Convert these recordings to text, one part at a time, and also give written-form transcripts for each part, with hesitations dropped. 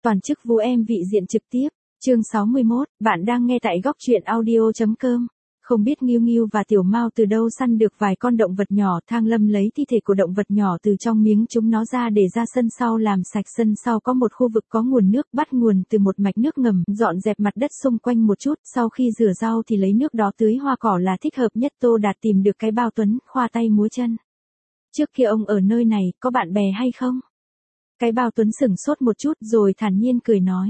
Toàn chức Vũ Em vị diện trực tiếp, chương 61, bạn đang nghe tại góc truyện audio.com. Không biết Nghiêu Nghiêu và Tiểu Mao từ đâu săn được vài con động vật nhỏ, Thang Lâm lấy thi thể của động vật nhỏ từ trong miếng chúng nó ra để ra sân sau làm sạch. Sân sau có một khu vực có nguồn nước, bắt nguồn từ một mạch nước ngầm, dọn dẹp mặt đất xung quanh một chút, sau khi rửa rau thì lấy nước đó tưới hoa cỏ là thích hợp nhất. Tô Đạt tìm được cái bao Tuấn, khoa tay múa chân. Trước kia ông ở nơi này, có bạn bè hay không? Cái bao Tuấn sửng sốt một chút rồi thản nhiên cười nói.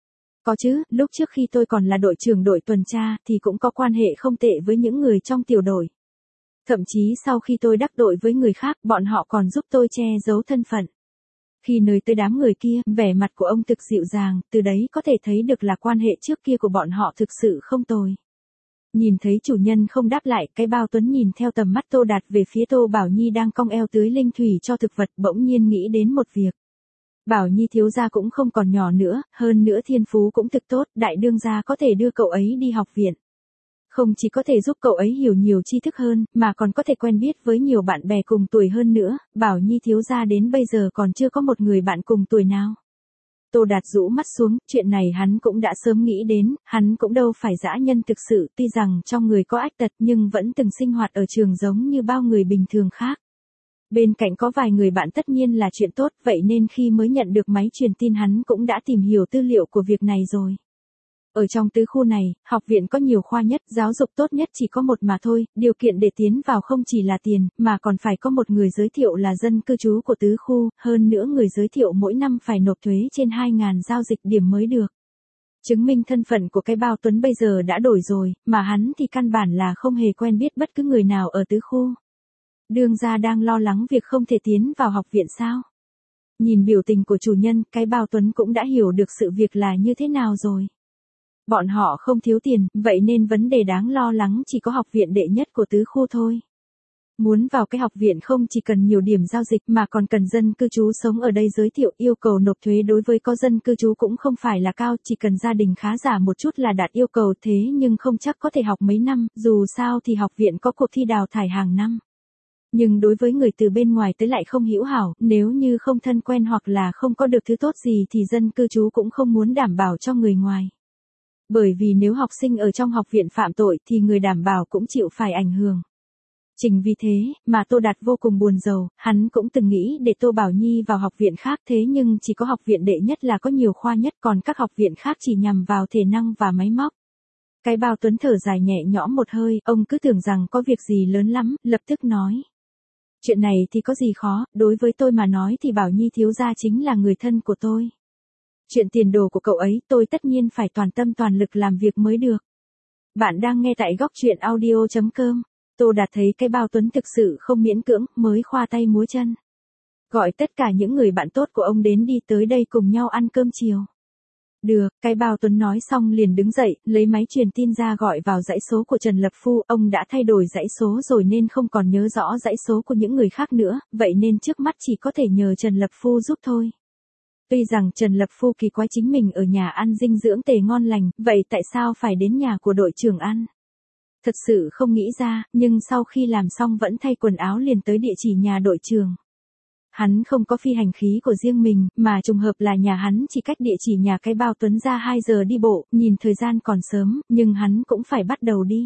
Có chứ, lúc trước khi tôi còn là đội trưởng đội tuần tra thì cũng có quan hệ không tệ với những người trong tiểu đội. Thậm chí sau khi tôi đắc tội với người khác, bọn họ còn giúp tôi che giấu thân phận. Khi nơi tới đám người kia, vẻ mặt của ông thực dịu dàng, từ đấy có thể thấy được là quan hệ trước kia của bọn họ thực sự không tồi. Nhìn thấy chủ nhân không đáp lại, cái bao Tuấn nhìn theo tầm mắt Tô Đạt về phía Tô Bảo Nhi đang cong eo tưới linh thủy cho thực vật, bỗng nhiên nghĩ đến một việc. Bảo Nhi thiếu gia cũng không còn nhỏ nữa, hơn nữa thiên phú cũng thực tốt, đại đương gia có thể đưa cậu ấy đi học viện. Không chỉ có thể giúp cậu ấy hiểu nhiều tri thức hơn, mà còn có thể quen biết với nhiều bạn bè cùng tuổi hơn nữa. Bảo Nhi thiếu gia đến bây giờ còn chưa có một người bạn cùng tuổi nào. Tô Đạt rũ mắt xuống, chuyện này hắn cũng đã sớm nghĩ đến, hắn cũng đâu phải dã nhân thực sự, tuy rằng trong người có ách tật nhưng vẫn từng sinh hoạt ở trường giống như bao người bình thường khác. Bên cạnh có vài người bạn tất nhiên là chuyện tốt, vậy nên khi mới nhận được máy truyền tin hắn cũng đã tìm hiểu tư liệu của việc này rồi. Ở trong tứ khu này, học viện có nhiều khoa nhất, giáo dục tốt nhất chỉ có một mà thôi, điều kiện để tiến vào không chỉ là tiền, mà còn phải có một người giới thiệu là dân cư trú của tứ khu, hơn nữa người giới thiệu mỗi năm phải nộp thuế trên 2.000 giao dịch điểm mới được. Chứng minh thân phận của cái bao Tuấn bây giờ đã đổi rồi, mà hắn thì căn bản là không hề quen biết bất cứ người nào ở tứ khu. Đương gia đang lo lắng việc không thể tiến vào học viện sao? Nhìn biểu tình của chủ nhân, cái bao Tuấn cũng đã hiểu được sự việc là như thế nào rồi. Bọn họ không thiếu tiền, vậy nên vấn đề đáng lo lắng chỉ có học viện đệ nhất của tứ khu thôi. Muốn vào cái học viện không chỉ cần nhiều điểm giao dịch mà còn cần dân cư trú sống ở đây giới thiệu, yêu cầu nộp thuế đối với có dân cư trú cũng không phải là cao, chỉ cần gia đình khá giả một chút là đạt yêu cầu, thế nhưng không chắc có thể học mấy năm, dù sao thì học viện có cuộc thi đào thải hàng năm. Nhưng đối với người từ bên ngoài tới lại không hữu hảo, nếu như không thân quen hoặc là không có được thứ tốt gì thì dân cư trú cũng không muốn đảm bảo cho người ngoài. Bởi vì nếu học sinh ở trong học viện phạm tội thì người đảm bảo cũng chịu phải ảnh hưởng. Chính vì thế mà Tô Đạt vô cùng buồn rầu, hắn cũng từng nghĩ để Tô Bảo Nhi vào học viện khác, thế nhưng chỉ có học viện đệ nhất là có nhiều khoa nhất, còn các học viện khác chỉ nhằm vào thể năng và máy móc. Cái bao Tuấn thở dài nhẹ nhõm một hơi, ông cứ tưởng rằng có việc gì lớn lắm, lập tức nói. Chuyện này thì có gì khó, đối với tôi mà nói thì Bảo Nhi thiếu gia chính là người thân của tôi. Chuyện tiền đồ của cậu ấy tôi tất nhiên phải toàn tâm toàn lực làm việc mới được. Bạn đang nghe tại góc truyện audio.com. Tô Đạt thấy cái bao Tuấn thực sự không miễn cưỡng, mới khoa tay múa chân. Gọi tất cả những người bạn tốt của ông đến đi tới đây cùng nhau ăn cơm chiều. Được, cái bao Tuấn nói xong liền đứng dậy, lấy máy truyền tin ra gọi vào dãy số của Trần Lập Phu, ông đã thay đổi dãy số rồi nên không còn nhớ rõ dãy số của những người khác nữa, vậy nên trước mắt chỉ có thể nhờ Trần Lập Phu giúp thôi. Tuy rằng Trần Lập Phu kỳ quái chính mình ở nhà ăn dinh dưỡng tề ngon lành, vậy tại sao phải đến nhà của đội trưởng ăn? Thật sự không nghĩ ra, nhưng sau khi làm xong vẫn thay quần áo liền tới địa chỉ nhà đội trưởng. Hắn không có phi hành khí của riêng mình, mà trùng hợp là nhà hắn chỉ cách địa chỉ nhà cái bao Tuấn ra 2 giờ đi bộ, nhìn thời gian còn sớm, nhưng hắn cũng phải bắt đầu đi.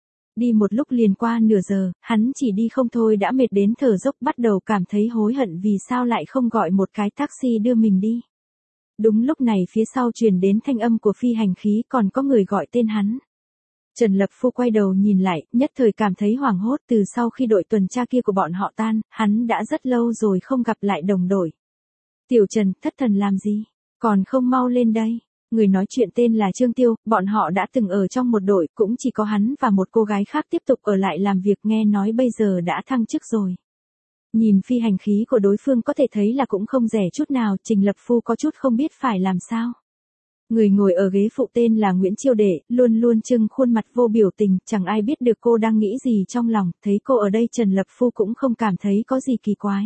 Đi một lúc liền qua nửa giờ, hắn chỉ đi không thôi đã mệt đến thở dốc, bắt đầu cảm thấy hối hận vì sao lại không gọi một cái taxi đưa mình đi. Đúng lúc này phía sau truyền đến thanh âm của phi hành khí, còn có người gọi tên hắn. Trần Lập Phu quay đầu nhìn lại, nhất thời cảm thấy hoảng hốt, từ sau khi đội tuần tra kia của bọn họ tan, hắn đã rất lâu rồi không gặp lại đồng đội. Tiểu Trần, thất thần làm gì? Còn không mau lên đây. Người nói chuyện tên là Trương Tiêu, bọn họ đã từng ở trong một đội, cũng chỉ có hắn và một cô gái khác tiếp tục ở lại làm việc, nghe nói bây giờ đã thăng chức rồi. Nhìn phi hành khí của đối phương có thể thấy là cũng không rẻ chút nào, Trình Lập Phu có chút không biết phải làm sao. Người ngồi ở ghế phụ tên là Nguyễn Chiêu Đệ, luôn luôn trưng khuôn mặt vô biểu tình, chẳng ai biết được cô đang nghĩ gì trong lòng, thấy cô ở đây Trần Lập Phu cũng không cảm thấy có gì kỳ quái.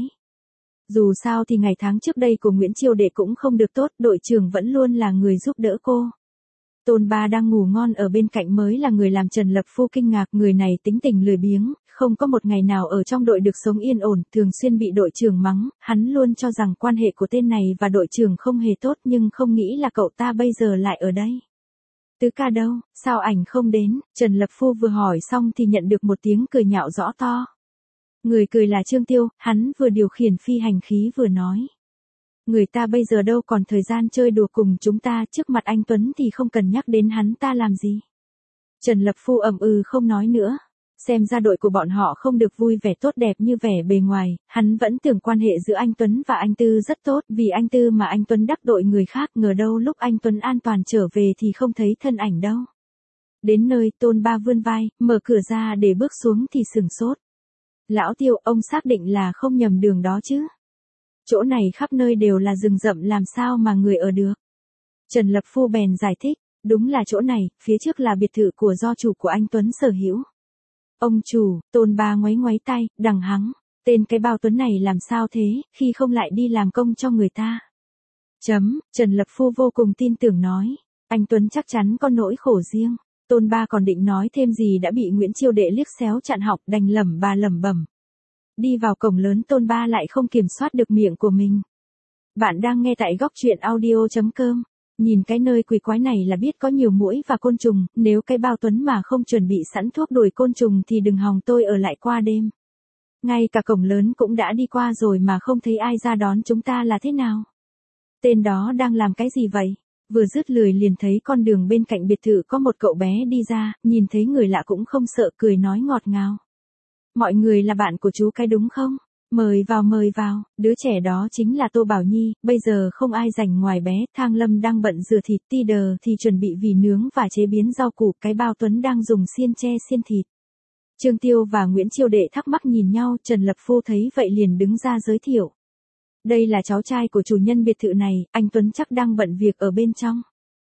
Dù sao thì ngày tháng trước đây của Nguyễn Chiêu Đệ cũng không được tốt, đội trưởng vẫn luôn là người giúp đỡ cô. Tôn Ba đang ngủ ngon ở bên cạnh mới là người làm Trần Lập Phu kinh ngạc, người này tính tình lười biếng, không có một ngày nào ở trong đội được sống yên ổn, thường xuyên bị đội trưởng mắng, hắn luôn cho rằng quan hệ của tên này và đội trưởng không hề tốt nhưng không nghĩ là cậu ta bây giờ lại ở đây. Tứ ca đâu, sao ảnh không đến? Trần Lập Phu vừa hỏi xong thì nhận được một tiếng cười nhạo rõ to. Người cười là Trương Tiêu, hắn vừa điều khiển phi hành khí vừa nói. Người ta bây giờ đâu còn thời gian chơi đùa cùng chúng ta, trước mặt anh Tuấn thì không cần nhắc đến hắn ta làm gì. Trần Lập Phu ậm ừ không nói nữa. Xem ra đội của bọn họ không được vui vẻ tốt đẹp như vẻ bề ngoài, hắn vẫn tưởng quan hệ giữa anh Tuấn và anh Tư rất tốt, vì anh Tư mà anh Tuấn đắc tội người khác, ngờ đâu lúc anh Tuấn an toàn trở về thì không thấy thân ảnh đâu. Đến nơi, Tôn Ba vươn vai, mở cửa ra để bước xuống thì sửng sốt. Lão Tiêu, ông xác định là không nhầm đường đó chứ? Chỗ này khắp nơi đều là rừng rậm, làm sao mà người ở được? Trần Lập Phu bèn giải thích, đúng là chỗ này, phía trước là biệt thự của do chủ của anh Tuấn sở hữu. Ông chủ, Tôn Ba ngoáy ngoáy tay, đằng hắng, tên cái bao Tuấn này làm sao thế, khi không lại đi làm công cho người ta. Trần Lập Phu vô cùng tin tưởng nói, anh Tuấn chắc chắn có nỗi khổ riêng. Tôn Ba còn định nói thêm gì đã bị Nguyễn Chiêu Đệ liếc xéo chặn họng, đành lẩm bẩm. Đi vào cổng lớn, Tôn Ba lại không kiểm soát được miệng của mình. Bạn đang nghe tại góc truyện audio.com. Nhìn cái nơi quỷ quái này là biết có nhiều muỗi và côn trùng, nếu cái bao Tuấn mà không chuẩn bị sẵn thuốc đuổi côn trùng thì đừng hòng tôi ở lại qua đêm. Ngay cả cổng lớn cũng đã đi qua rồi mà không thấy ai ra đón chúng ta là thế nào? Tên đó đang làm cái gì vậy? Vừa dứt lời liền thấy con đường bên cạnh biệt thự có một cậu bé đi ra, nhìn thấy người lạ cũng không sợ, cười nói ngọt ngào. Mọi người là bạn của chú cái đúng không? Mời vào, đứa trẻ đó chính là Tô Bảo Nhi, bây giờ không ai rảnh ngoài bé, Thang Lâm đang bận rửa thịt, Ti Đờ thì chuẩn bị vỉ nướng và chế biến rau củ, cái bao Tuấn đang dùng xiên tre xiên thịt. Trương Tiêu và Nguyễn Chiêu Đệ thắc mắc nhìn nhau, Trần Lập Phu thấy vậy liền đứng ra giới thiệu. Đây là cháu trai của chủ nhân biệt thự này, anh Tuấn chắc đang bận việc ở bên trong.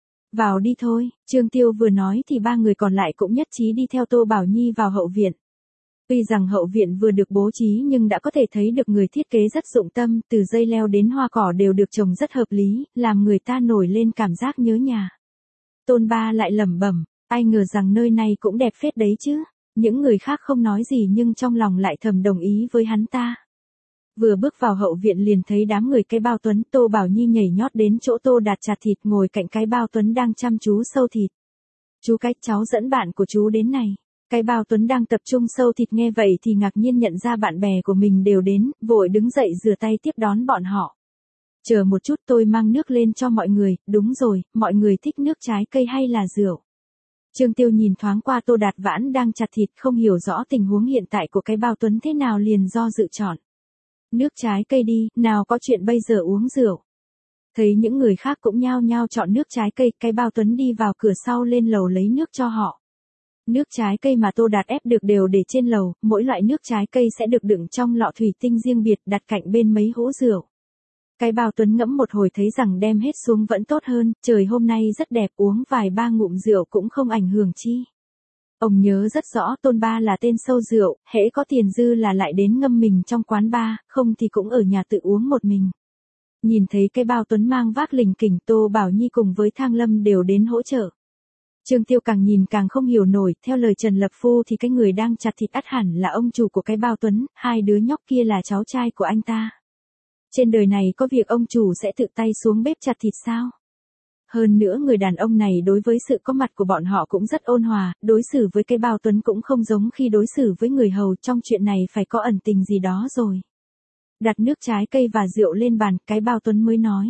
Vào đi thôi, Trương Tiêu vừa nói thì ba người còn lại cũng nhất trí đi theo Tô Bảo Nhi vào hậu viện. Tuy rằng hậu viện vừa được bố trí nhưng đã có thể thấy được người thiết kế rất dụng tâm, từ dây leo đến hoa cỏ đều được trồng rất hợp lý, làm người ta nổi lên cảm giác nhớ nhà. Tôn Ba lại lẩm bẩm, ai ngờ rằng nơi này cũng đẹp phết đấy chứ. Những người khác không nói gì nhưng trong lòng lại thầm đồng ý với hắn ta. Vừa bước vào hậu viện liền thấy đám người cái bao Tuấn, Tô Bảo Nhi nhảy nhót đến chỗ Tô Đạt chặt thịt ngồi cạnh cái bao Tuấn đang chăm chú sâu thịt. Chú cái, cháu dẫn bạn của chú đến này. Cái bao Tuấn đang tập trung sâu thịt nghe vậy thì ngạc nhiên nhận ra bạn bè của mình đều đến, vội đứng dậy rửa tay tiếp đón bọn họ. Chờ một chút, tôi mang nước lên cho mọi người, đúng rồi, mọi người thích nước trái cây hay là rượu? Trương Tiêu nhìn thoáng qua Tô Đạt Vãn đang chặt thịt, không hiểu rõ tình huống hiện tại của cái bao Tuấn thế nào liền do dự chọn. Nước trái cây đi, nào có chuyện bây giờ uống rượu. Thấy những người khác cũng nhao nhao chọn nước trái cây, cái bao Tuấn đi vào cửa sau lên lầu lấy nước cho họ. Nước trái cây mà Tô Đạt ép được đều để trên lầu, mỗi loại nước trái cây sẽ được đựng trong lọ thủy tinh riêng biệt đặt cạnh bên mấy hũ rượu. Cái bao Tuấn ngẫm một hồi thấy rằng đem hết xuống vẫn tốt hơn, trời hôm nay rất đẹp, uống vài ba ngụm rượu cũng không ảnh hưởng chi. Ông nhớ rất rõ Tôn Ba là tên sâu rượu, hễ có tiền dư là lại đến ngâm mình trong quán bar, không thì cũng ở nhà tự uống một mình. Nhìn thấy cái bao Tuấn mang vác lình kình, Tô Bảo Nhi cùng với Thang Lâm đều đến hỗ trợ. Trương Tiêu càng nhìn càng không hiểu nổi, theo lời Trần Lập Phu thì cái người đang chặt thịt ắt hẳn là ông chủ của cái bao Tuấn, hai đứa nhóc kia là cháu trai của anh ta. Trên đời này có việc ông chủ sẽ tự tay xuống bếp chặt thịt sao? Hơn nữa người đàn ông này đối với sự có mặt của bọn họ cũng rất ôn hòa, đối xử với cái bao Tuấn cũng không giống khi đối xử với người hầu, trong chuyện này phải có ẩn tình gì đó rồi. Đặt nước trái cây và rượu lên bàn, cái bao Tuấn mới nói.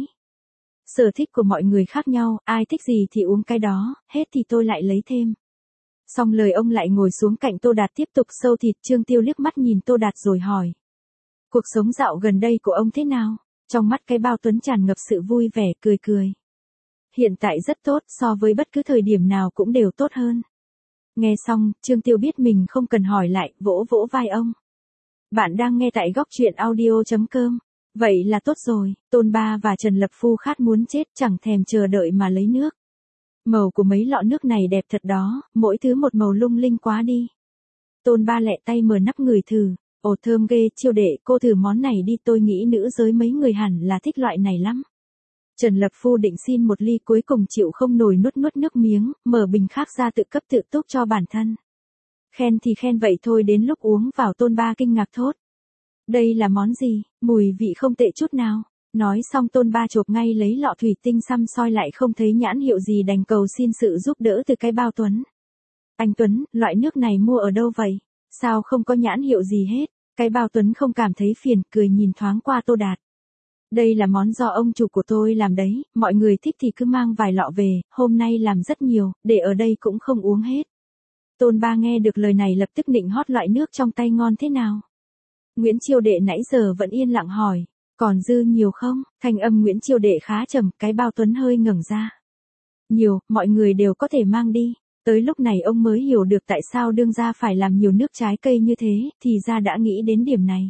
Sở thích của mọi người khác nhau, ai thích gì thì uống cái đó, hết thì tôi lại lấy thêm. Xong lời ông lại ngồi xuống cạnh Tô Đạt tiếp tục sâu thịt. Trương Tiêu liếc mắt nhìn Tô Đạt rồi hỏi. Cuộc sống dạo gần đây của ông thế nào? Trong mắt cái bao Tuấn tràn ngập sự vui vẻ, cười. Hiện tại rất tốt, so với bất cứ thời điểm nào cũng đều tốt hơn. Nghe xong, Trương Tiêu biết mình không cần hỏi lại, vỗ vai ông. Bạn đang nghe tại góc truyện audio.com. Vậy là tốt rồi, Tôn Ba và Trần Lập Phu khát muốn chết, chẳng thèm chờ đợi mà lấy nước. Màu của mấy lọ nước này đẹp thật đó, mỗi thứ một màu lung linh quá đi. Tôn Ba lẹ tay mở nắp ngửi thử, ồ thơm ghê, Chiêu Đệ, cô thử món này đi, tôi nghĩ nữ giới mấy người hẳn là thích loại này lắm. Trần Lập Phu định xin một ly cuối cùng chịu không nổi nuốt nuốt nước miếng, mở bình khác ra tự cấp tự túc cho bản thân. Khen thì khen vậy thôi, đến lúc uống vào Tôn Ba kinh ngạc thốt. Đây là món gì, mùi vị không tệ chút nào. Nói xong Tôn Ba chộp ngay lấy lọ thủy tinh xăm soi lại không thấy nhãn hiệu gì đành cầu xin sự giúp đỡ từ cái bao Tuấn. Anh Tuấn, loại nước này mua ở đâu vậy? Sao không có nhãn hiệu gì hết? Cái bao Tuấn không cảm thấy phiền, cười nhìn thoáng qua Tô Đạt. Đây là món do ông chủ của tôi làm đấy, mọi người thích thì cứ mang vài lọ về, hôm nay làm rất nhiều, để ở đây cũng không uống hết. Tôn Ba nghe được lời này lập tức nịnh hót loại nước trong tay ngon thế nào. Nguyễn Chiêu Đệ nãy giờ vẫn yên lặng hỏi, còn dư nhiều không? Thanh âm Nguyễn Chiêu Đệ khá trầm, cái bao Tuấn hơi ngẩng ra. Nhiều, mọi người đều có thể mang đi. Tới lúc này ông mới hiểu được tại sao đương gia phải làm nhiều nước trái cây như thế, thì ra đã nghĩ đến điểm này.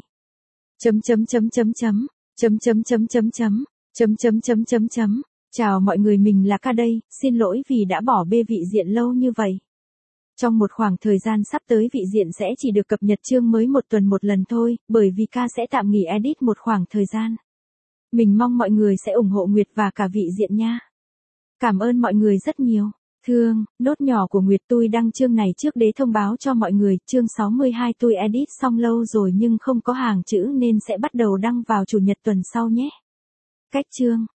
Chào mọi người, mình là Ca đây, xin lỗi vì đã bỏ bê vị diện lâu như vậy. Trong một khoảng thời gian sắp tới vị diện sẽ chỉ được cập nhật chương mới một tuần một lần thôi, bởi vì Ca sẽ tạm nghỉ edit một khoảng thời gian. Mình mong mọi người sẽ ủng hộ Nguyệt và cả vị diện nha. Cảm ơn mọi người rất nhiều. Thương, nốt nhỏ của Nguyệt tôi đăng chương này trước để thông báo cho mọi người, chương 62 tôi edit xong lâu rồi nhưng không có hàng chữ nên sẽ bắt đầu đăng vào chủ nhật tuần sau nhé. Cách chương